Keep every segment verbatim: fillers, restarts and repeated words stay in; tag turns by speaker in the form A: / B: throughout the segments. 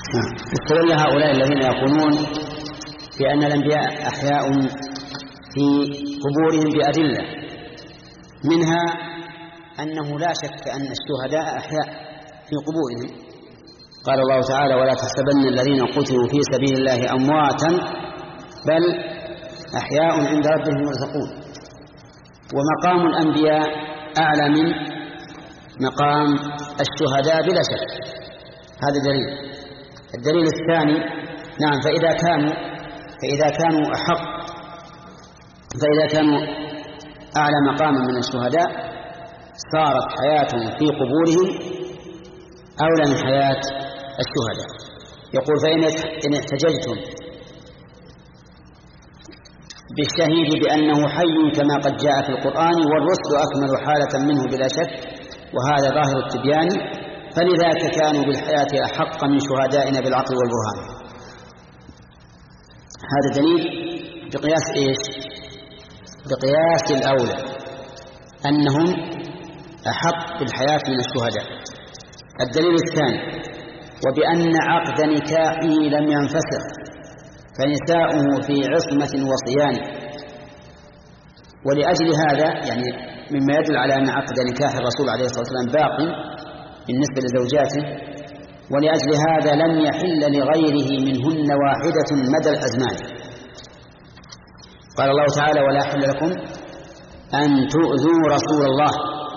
A: استدل هؤلاء الذين يقولون بأن الأنبياء أحياء في قبورهم بأدلة، منها أنه لا شك أن الشهداء أحياء في قبورهم. قال الله تعالى: ولا تحسبن الذين قتلوا في سبيل الله أمواتا بل أحياء عند ربهم يرزقون. ومقام الأنبياء أعلى من مقام الشهداء بلا شك، هذا دليل. الدليل الثاني: نعم، فإذا كانوا فإذا كانوا أحق فإذا كانوا أعلى مقاما من الشهداء صارت حياتهم في قبورهم أولى من حياة الشهداء. يقول: فإن احتججتم بالشهيد بأنه حي كما قد جاء في القرآن والرسل أكمل حالة منه بلا شك، وهذا ظاهر التبيان، فلذلك كانوا بالحياة أحق من شهدائنا بالعقل والبرهان. هذا دليل بقياس إيش؟ بقياس الأولى، أنهم أحق بالحياة من الشهداء. الدليل الثاني: وبأن عقد نكاحه لم ينفسخ فنساؤه في عصمة وصيان. ولأجل هذا، يعني مما يدل على أن عقد نكاح الرسول عليه الصلاة والسلام باق بالنسبة لزوجاته، ولأجل هذا لم يحل لغيره منهن واحدة مدى الأزمان. قال الله تعالى: ولا يحل لكم أن تؤذوا رسول الله،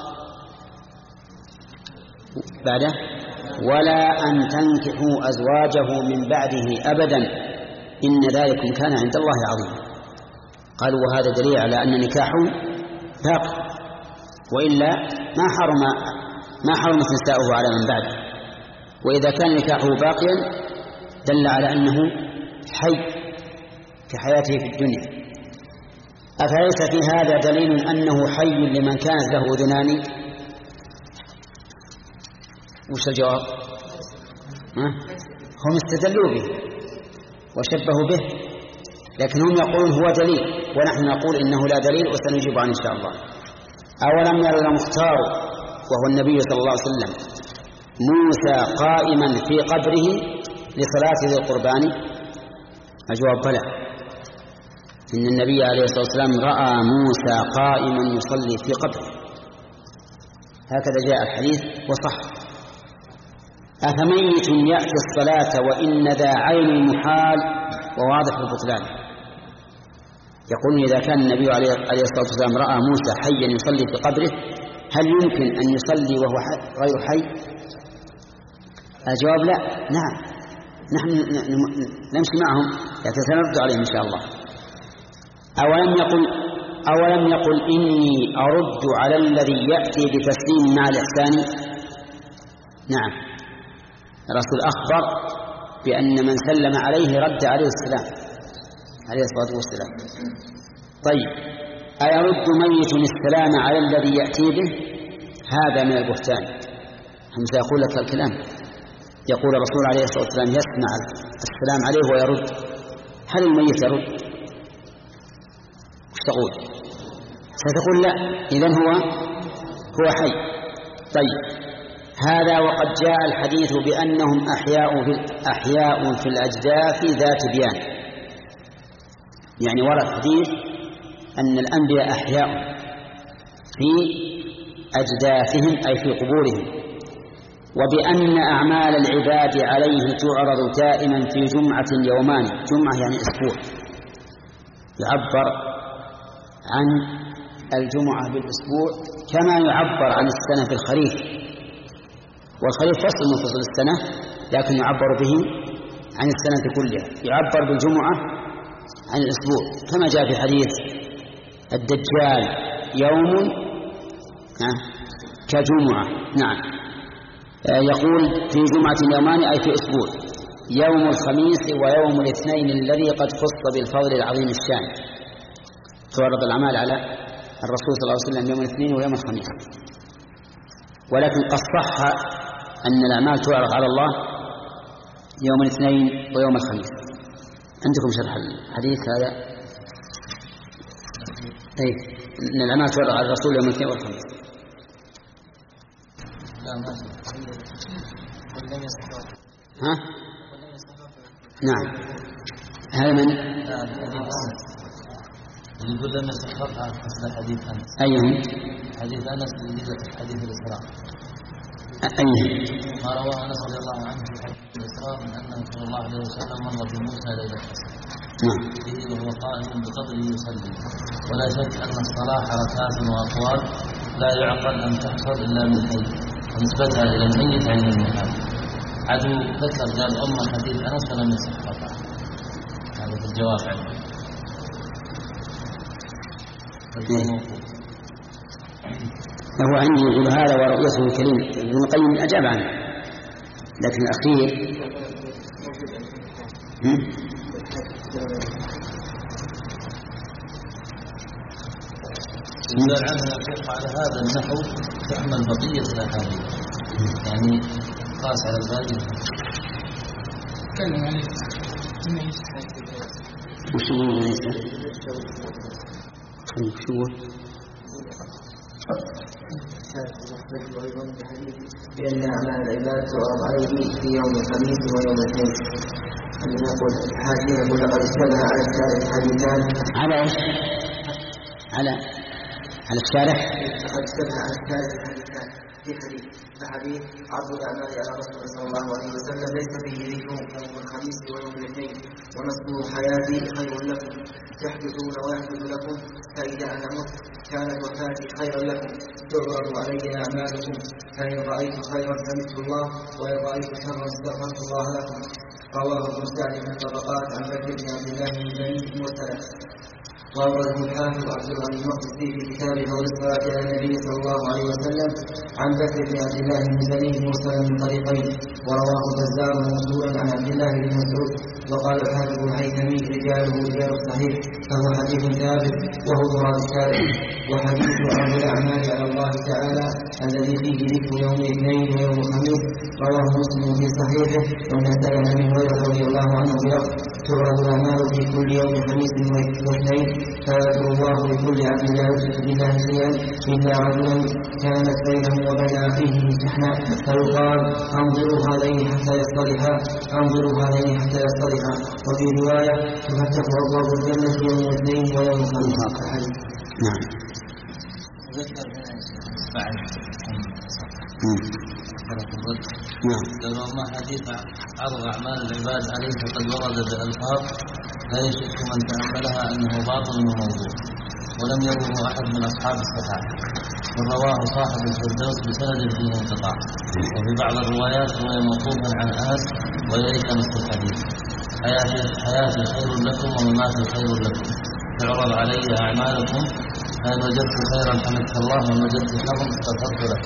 A: بعده ولا أن تنكحوا أزواجه من بعده أبدا إن ذلكم كان عند الله عظيما. قالوا: وهذا دليل على أن نكاحه باق، وإلا ما حرم ما حرمت نساؤه على من بعده. وإذا كان نكاحه باقيا دل على أنه حي كحياته في الدنيا. أفليس في هذا دليل أنه حي لمن كانت له أذنان؟ وش الجواب؟ هم استدلوا به وشبهوا به، لكن هم يقولون هو دليل، ونحن نقول إنه لا دليل، وسنجيب عنه إن شاء الله. أولم ير المختار وهو النبي صلى الله عليه وسلم موسى قائما في قبره لصلاة ذي القربان؟ الجواب: بلى، إن النبي عليه الصلاة والسلام رأى موسى قائما يصلي في قبره، هكذا جاء الحديث وصح. أفميت يأتي الصلاة وإن ذا عين محال وواضح البطلان. يقول: إذا كان النبي عليه الصلاة والسلام رأى موسى حيا يصلي في قبره، هل يمكن أن يصلي وهو غير حي؟ الجواب: لا. نعم، نحن نمشي معهم، لكن سنرد عليهم إن شاء الله. أولم يقل أولم يقل إني أرد على الذي يأتي بتسليم مع الإحسان؟ نعم، الرسول أخبر بأن من سلم عليه رد عليه السلام عليه الصلاة والسلام. طيب، أيرد ميت السلام على الذي يأتي به؟ هذا من البهتان. هم سيقول لك الكلام، يقول الرسول عليه الصلاة والسلام يسمع السلام عليه ويرد. هل الميت يرد؟ وش تقول؟ ستقول لا، إذن هو هو حي. طيب، هذا وقد جاء الحديث بأنهم أحياء في أحياء في الأجداث ذات بيان. يعني ورد حديث أن الأنبياء أحياء في أجداثهم أي في قبورهم، وبأن أعمال العباد عليه تعرض دائما في جمعة يومان. جمعة يعني أسبوع، يعبر عن الجمعة بالأسبوع كما يعبر عن السنة بالخريف، والخريف فصل من فصل السنة، لكن يعبر به عن السنة كلها. يعبر بالجمعة عن الأسبوع، كما جاء في حديث الدجال يوم كجمعة. نعم، يقول في جمعة يومان أي في أسبوع، يوم الخميس ويوم الاثنين الذي قد خص بالفضل العظيم الشان. تعرض الأعمال على الرسول صلى الله عليه وسلم يوم الاثنين ويوم الخميس، ولكن قد صح أن الأعمال تعرض على الله يوم الاثنين ويوم الخميس. عندكم شرح الحديث هذا؟ أي أن الأعمال تعرض على الرسول يوم الاثنين والخميس. ها؟ نعم. هذا من
B: يقول لما سحقها مثل حديث أنس.
A: أيهم؟
B: حديث أنس اللي في حديث الإسراء.
A: أيهم؟
B: ما رواه أنس رضي الله عنه في حديث الإسراء من أنه صلى الله عليه وسلم مر بموسى ليلة القدر.
A: نعم.
B: به وهو قائم بقبره يصلي. ولا شك أن الصلاة حركات وأقوال لا يعقل أن تحصل إلا من حي، ونسبتها إلى الميت عند المحال. عدو ذكر قال أم حديث أنس ولم يسحقها. هذا في الجواب عنه.
A: هو عندي يقول هذا ورؤيته الكريم. ابن القيم أجاب عنه، لكن الأخير
B: يقال عنه على هذا النحو تحمل بقية الأحاديث، يعني قاس على الباقي.
C: كلم عليه إنه يستحق
A: وش هو ليس وش هو
D: بأن أعمال العباد تعرض عليه في يوم الخميس ويوم الاثنين. عندما يقول الحاكم يقول لقد اشتبه على الشارع الحديثان.
A: على ايش؟ على على الشارع.
D: لقد اشتبه على الشارع الحديثان في حديث فحديث عرض الأعمال على رسول صلى الله عليه وسلم ليس فيه ذكر يوم الخميس ويوم الاثنين ونصبه حياتي خير لكم تحدثون ويحدث لكم فإذا أنا مت كانت وفاتي خيرا لكم تعرض علي أعمالكم فإن رأيت خيرا حمدت الله وإن رأيت شرا استغفرت الله لكم. رواه ابن سعد في الطبقات عن بكر بن عبد الله بن بني وسلف. وأورده الحافظ عبد الغني المقدسي في كتابه فضل الصلاة على النبي صلى الله عليه وسلم عن بكر بن عبد الله بن بني مرسلا من طريقين، ورواه البزار موصولا عن عبد الله بن مسعود. وقال الحافظ الهيثمي رجاله رجال الصحيح فهو حديث ثابت وهو مراد الشارع. وحديث عرض الأعمال على الله تعالى الذي فيه ذكر يوم الاثنين ويوم الخميس رواه مسلم في صحيحه ونسأل ابي هريرة رضي الله عنه بلفظ تعرض الأعمال في كل يوم خميس واثنين فيذكر الله لكل عبد لا يشرك بالله شيئا إلا رجلا كانت بينه وبين أخيه شحناء فيقال انظروا هذين حتى يصطلحا انظروا هذين حتى يصطلحا. وفي رواية تفتح أبواب الجنة يوم الاثنين ويوم الخميس.
A: نعم.
B: بعد
A: نعم.
B: لو ما حديث عرض أعمال العباد عليه فقد ورد بألفاظ لا يشك من تأملها أنه باطل وموضوع، ولم يروه أحد من أصحاب الصحاح، ورواه صاحب الفردوس بسند فيه انقطاع، وفي بعض الروايات هو موقوفا عن أنس وإليك نص الحديث. حياتي حياتي خير لكم ومماتي خير لكم تعرض علي أعمالكم فإن وجدت خيرا حمدت الله وإن وجدت شرا استغفرت له.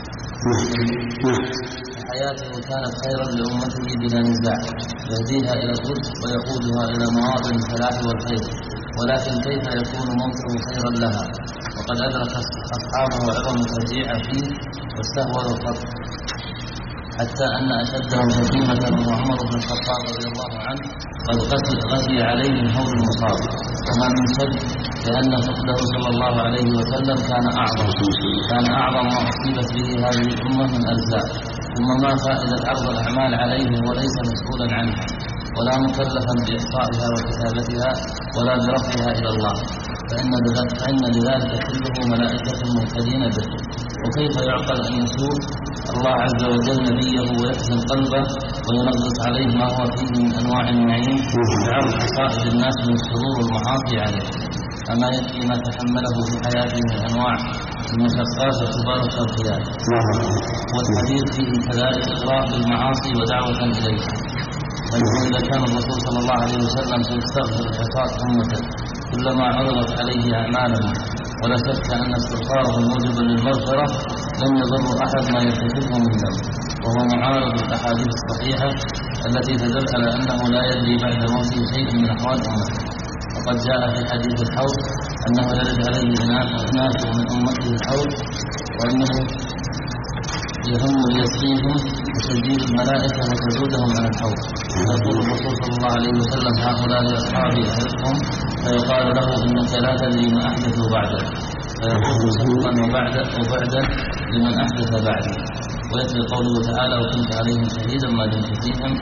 B: حياته كانت خيرا لأمته بلا نزاع، يهديها إلى الرشد ويقودها إلى مواطن الفلاح والخير، ولكن كيف يكون موته خيرا لها وقد أدرك أصحابه عظم الفزيع فيه واستهوى الخط، حتى أن أشدهم شتيمة هو عمر بن الخطاب رضي الله عنه قد غزي عليه الهول المصاب، وما من شك لأن فقده صلى الله عليه وسلم كان أعظم كان أعظم ما أصيبت به هذه الأمة من أجزاء. ثم ما فائدة عرض الأعمال عليه وليس مسؤولا عنها ولا مكلفا بإحصائها وكتابتها ولا برفعها إلى الله، فإن فإن لذلك كله ملائكة مهتدين به. وكيف يعقل أن يسوء الله عز وجل نبيه ويحزن قلبه وينغص عليه ما هو فيه من أنواع النعيم بعرض حصائد الناس من السرور والمعاصي عليه؟ أما يكفي ما تحمله في حياته من أنواع المشقات وكبار التركيات. والحديث فيه كذلك إقرار بالمعاصي ودعوة إليها، فإنه إذا كان الرسول صلى الله عليه وسلم سيستغفر عصاة أمته كلما عرضت عليه أعمالهم، ولا شك أن استغفاره الموجب للمغفرة لم يضر أحد ما يرتكبه من ذنب، وهو معارض الأحاديث الصحيحة التي تدل على أنه لا يجري بعد موته شيء من أحوال أمته. وقد جاء في حديث الحوض أنه يرد عليه أناس من أمته الحوض وأنه يهم ليسقيهم وتزيد الملائكة وتزودهم عن الحوض، فيقول الرسول صلى الله عليه وسلم هؤلاء أصحابي أعرفهم، فيقال له إنك لا تدري ما أحدثوا بعدك، فيقول سبقا وبعدا وبعدا لمن أحدث بعدي. ويتلي قوله تعالى وكنت عليهم شهيدا ما دمت فيهم،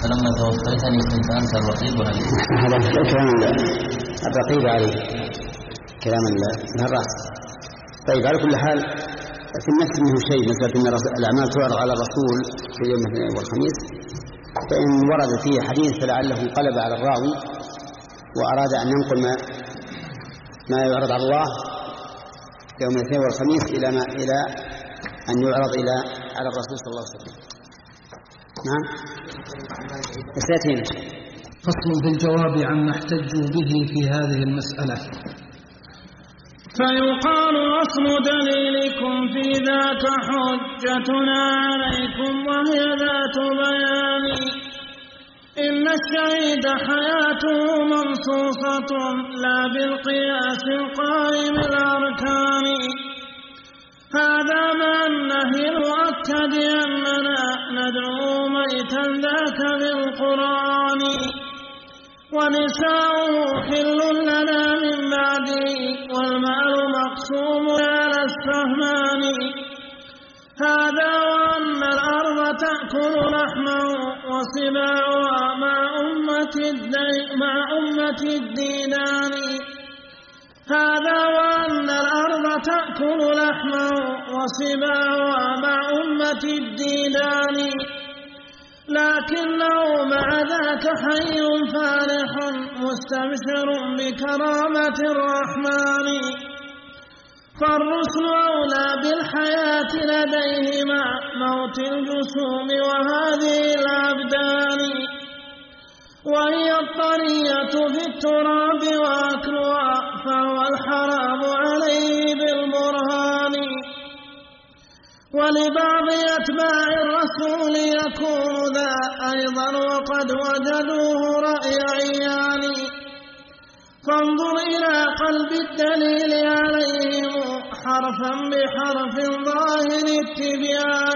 B: فلما توفيتني كنت أنت الرقيب عليه.
A: هذا كلام الرقيب عليه، كلام الراس. طيب على كل حال في النفس منه شيء، مثل أن الأعمال تعرض على الرسول في اليوم الاثنين والخميس، فإن ورد فيه حديث فلعله انقلب على الراوي وأراد أن ينقل ما ما يعرض على الله يوم الاثنين والخميس إلى ما إلى أن يعرض إلى على الرسول صلى الله عليه وسلم. نعم. الساتين
C: فصل في الجواب عما احتجوا به في هذه المسألة.
E: فيقال أصل دليلكم في ذاك حجتنا عليكم وهي ذات بيان، إن الشهيد حياته منصوصة لا بالقياس القائم الأركان، هذا مع النهي المؤكد أننا ندعو ميتا ذاك بالقرآن، ونساؤه حل لنا من بعده والمال مقسوم على السهمان، هذا وأن الأرض تأكل لحمه وسباعها مع أمة مع أمة الديدان، هذا وأن الأرض تأكل لحمه وسباعها مع أمة الديدان، لكنه مع ذاك حي فالح مستبشر بكرامة الرحمن، فالرسل أولى بالحياة لديه مع موت الجسوم وهذه الأبدان، وهي الطرية في التراب وأكلها فهو الحرام عليه بالبرهان، ولبعض أتباع الرسول يكون ذا أيضا وقد وجدوه رأي عيان، فانظر إلى قلب الدليل عليهم حرفا بحرف ظاهر التبيان.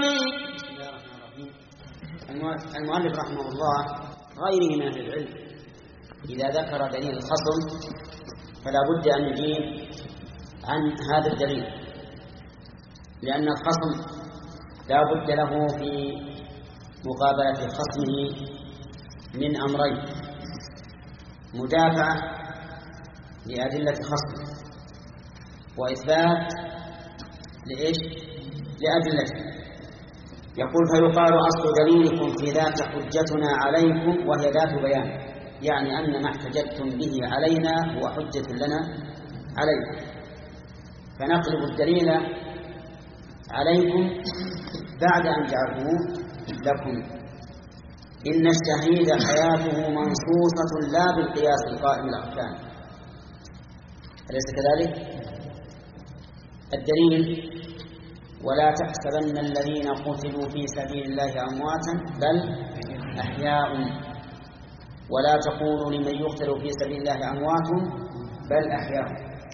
A: المؤلف رحمه الله غيره من أهل العلم إذا ذكر دليل الخصم فلا بد أن يجيب عن هذا الدليل، لأن الخصم لا بد له في مقابلة خصمه من أمرين: مدافعة لأدلة خصمه، وإثبات لإيش؟ لأدلته. يقول فيقال أصل دليلكم في ذاك حجتنا عليكم وهي ذات بيان، يعني أن ما احتجتم به علينا هو حجة لنا عليكم، فنقلب الدليل عليكم بعد أن جعلوه لكم. إن الشهيد حياته منصوصة لا بالقياس القائم الأركان، أليس كذلك؟ الدليل: ولا تحسبن الذين قتلوا في سبيل الله أمواتا بل أحياء، ولا تقولوا لمن يقتل في سبيل الله أموات بل أحياء.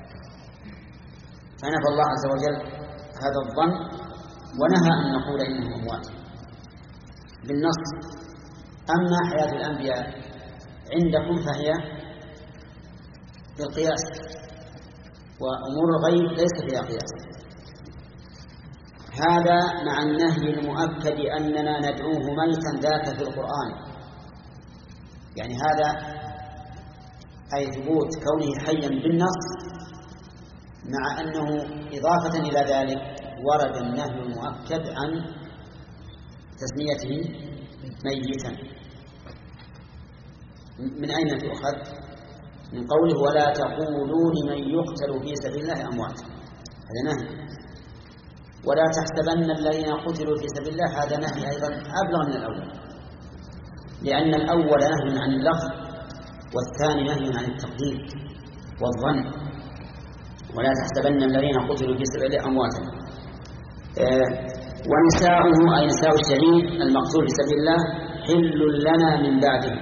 A: فنفى الله عز وجل هذا الظن ونهى أن نقول إنهم أموات بالنص. أما حياة الأنبياء عندكم فهي بالقياس، وأمور الغيب ليس فيها قياس. هذا مع النهي المؤكد أننا ندعوه ميتا ذاك في القرآن، يعني هذا أي ثبوت كونه حيا بالنص، مع أنه إضافة إلى ذلك ورد النهي المؤكد عن تسميته ميتا. من أين تؤخذ؟ من قوله ولا تقولوا لمن يقتل في سبيل الله أموات، هذا نهي. ولا تحسبن الذين قتلوا في سبيل الله، هذا نهي أيضا أبلغ من الأول، لأن الأول نهي عن اللفظ والثاني نهي عن التقدير والظن. ولا تحسبن الذين قتلوا في سبيل الله أمواتا. آه ونساؤه أي نساء الشهيد المقتول في سبيل الله حل لنا من بعده،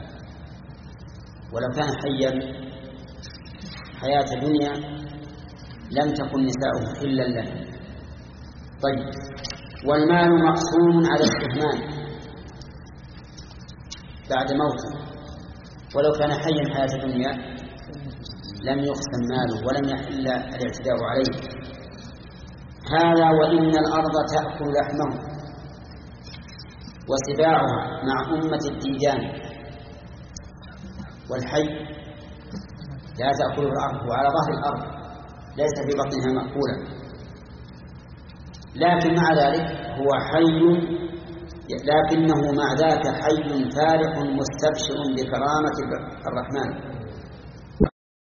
A: ولو كان حيا حياة الدنيا لم تكن نساؤه حلا لنا. طيب، والمال مقسوم على الاستثناء بعد موته، ولو كان حيا حياة الدنيا لم يقسم ماله ولم يحل الاعتداء عليه. هذا وإن الأرض تأكل لحمه، وسباعها مع أمة الديدان، والحي لا تأكل الأرض وعلى ظهر الأرض ليس في بطنها مأكولا، لكن مع ذلك هو حي، لكنه مع ذاك حي فارق مستبشر بكرامة الرحمن.